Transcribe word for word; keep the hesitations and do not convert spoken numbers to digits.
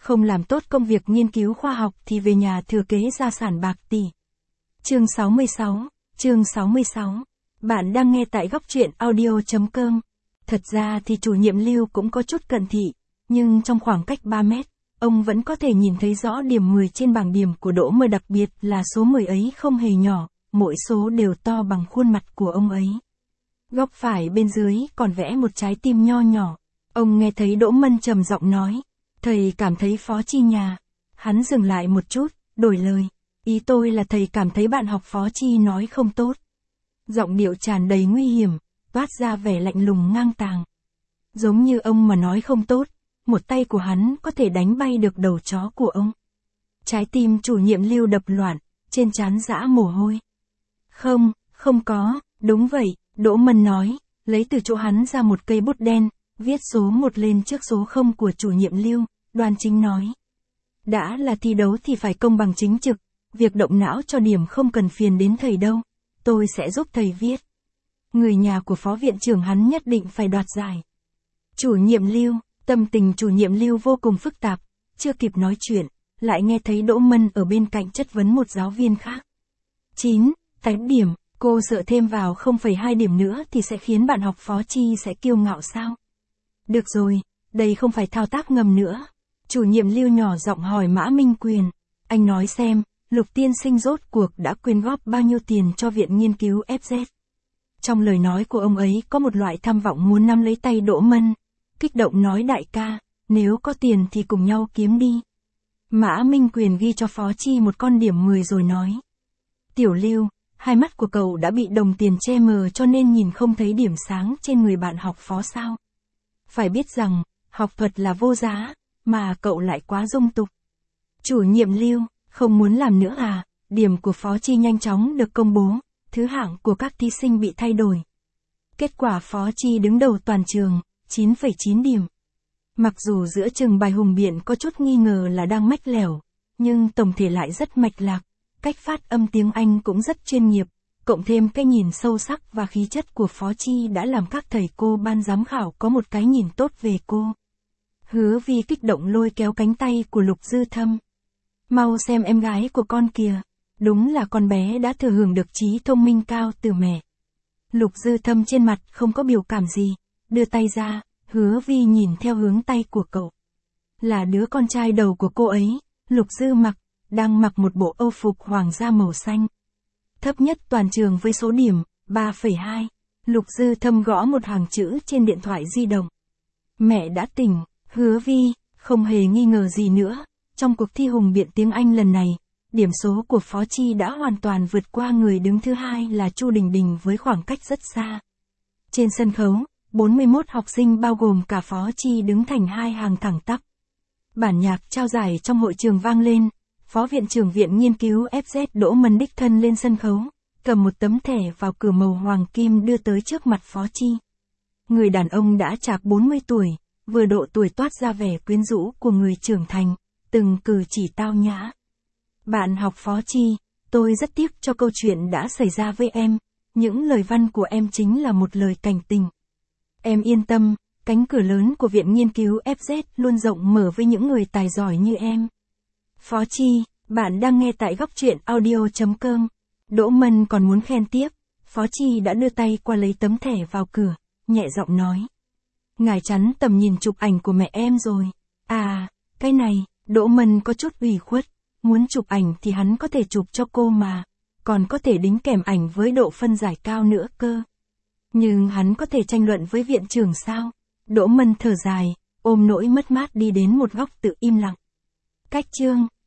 không làm tốt công việc nghiên cứu khoa học thì về nhà thừa kế gia sản bạc tỷ. Chương sáu mươi sáu, chương sáu mươi sáu. Bạn đang nghe tại góc truyện audio chấm com. Thật ra thì chủ nhiệm Lưu cũng có chút cận thị, nhưng trong khoảng cách ba mét, ông vẫn có thể nhìn thấy rõ điểm mười trên bảng điểm của Đỗ Mơ, đặc biệt là số mười ấy không hề nhỏ, mỗi số đều to bằng khuôn mặt của ông ấy. Góc phải bên dưới còn vẽ một trái tim nho nhỏ. Ông nghe thấy Đỗ Mân trầm giọng nói, thầy cảm thấy Phó Chi nhà. Hắn dừng lại một chút, đổi lời, ý tôi là thầy cảm thấy bạn học Phó Chi nói không tốt. Giọng điệu tràn đầy nguy hiểm, toát ra vẻ lạnh lùng ngang tàng. Giống như ông mà nói không tốt, một tay của hắn có thể đánh bay được đầu chó của ông. Trái tim chủ nhiệm Lưu đập loạn, trên trán rã mồ hôi. Không, không có, đúng vậy, Đỗ Mân nói, lấy từ chỗ hắn ra một cây bút đen, viết số một lên trước số không của chủ nhiệm Lưu, đoan chính nói. Đã là thi đấu thì phải công bằng chính trực, việc động não cho điểm không cần phiền đến thầy đâu, tôi sẽ giúp thầy viết. Người nhà của phó viện trưởng hắn nhất định phải đoạt giải. Chủ nhiệm Lưu, tâm tình chủ nhiệm Lưu vô cùng phức tạp, chưa kịp nói chuyện, lại nghe thấy Đỗ Mân ở bên cạnh chất vấn một giáo viên khác. chín, tám điểm, cô sợ thêm vào không phẩy hai điểm nữa thì sẽ khiến bạn học Phó Chi sẽ kiêu ngạo sao? Được rồi, đây không phải thao tác ngầm nữa. Chủ nhiệm Lưu nhỏ giọng hỏi Mã Minh Quyền, anh nói xem, Lục tiên sinh rốt cuộc đã quyên góp bao nhiêu tiền cho viện nghiên cứu ép dét. Trong lời nói của ông ấy có một loại tham vọng muốn nắm lấy tay Đỗ Mân, kích động nói đại ca, nếu có tiền thì cùng nhau kiếm đi. Mã Minh Quyền ghi cho Phó Chi một con điểm mười rồi nói. Tiểu Lưu, hai mắt của cậu đã bị đồng tiền che mờ cho nên nhìn không thấy điểm sáng trên người bạn học Phó sao. Phải biết rằng, học thuật là vô giá, mà cậu lại quá dung tục. Chủ nhiệm Lưu, không muốn làm nữa à, điểm của Phó Chi nhanh chóng được công bố, thứ hạng của các thí sinh bị thay đổi. Kết quả Phó Chi đứng đầu toàn trường, chín phẩy chín điểm. Mặc dù giữa chừng bài hùng biện có chút nghi ngờ là đang mách lẻo, nhưng tổng thể lại rất mạch lạc, cách phát âm tiếng Anh cũng rất chuyên nghiệp, cộng thêm cái nhìn sâu sắc và khí chất của Phó Chi đã làm các thầy cô ban giám khảo có một cái nhìn tốt về cô. Hứa Vi kích động lôi kéo cánh tay của Lục Dư Thâm. Mau xem em gái của con kìa, đúng là con bé đã thừa hưởng được trí thông minh cao từ mẹ. Lục Dư Thâm trên mặt không có biểu cảm gì, đưa tay ra, Hứa Vi nhìn theo hướng tay của cậu. Là đứa con trai đầu của cô ấy, Lục Dư mặc, đang mặc một bộ âu phục hoàng gia màu xanh. Thấp nhất toàn trường với số điểm, ba phẩy hai. Lục Dư Thâm gõ một hàng chữ trên điện thoại di động. Mẹ đã tỉnh, Hứa Vi, không hề nghi ngờ gì nữa. Trong cuộc thi hùng biện tiếng Anh lần này, điểm số của Phó Chi đã hoàn toàn vượt qua người đứng thứ hai là Chu Đình Đình với khoảng cách rất xa. Trên sân khấu, bốn mươi mốt học sinh bao gồm cả Phó Chi đứng thành hai hàng thẳng tắp. Bản nhạc trao giải trong hội trường vang lên, Phó Viện trưởng Viện Nghiên cứu ép dét Đỗ Mân đích thân lên sân khấu, cầm một tấm thẻ vào cửa màu hoàng kim đưa tới trước mặt Phó Chi. Người đàn ông đã trạc bốn mươi tuổi, vừa độ tuổi toát ra vẻ quyến rũ của người trưởng thành, từng cử chỉ tao nhã. Bạn học Phó Chi, tôi rất tiếc cho câu chuyện đã xảy ra với em, những lời văn của em chính là một lời cảnh tình. Em yên tâm, cánh cửa lớn của Viện Nghiên cứu ép dét luôn rộng mở với những người tài giỏi như em. Phó Chi, bạn đang nghe tại góc truyện audio chấm com. Đỗ Mân còn muốn khen tiếp, Phó Chi đã đưa tay qua lấy tấm thẻ vào cửa, nhẹ giọng nói. Ngài chắn tầm nhìn chụp ảnh của mẹ em rồi. À, cái này, Đỗ Mân có chút ủy khuất, muốn chụp ảnh thì hắn có thể chụp cho cô mà, còn có thể đính kèm ảnh với độ phân giải cao nữa cơ. Nhưng hắn có thể tranh luận với viện trưởng sao? Đỗ Mân thở dài, ôm nỗi mất mát đi đến một góc tự im lặng. Cách chương,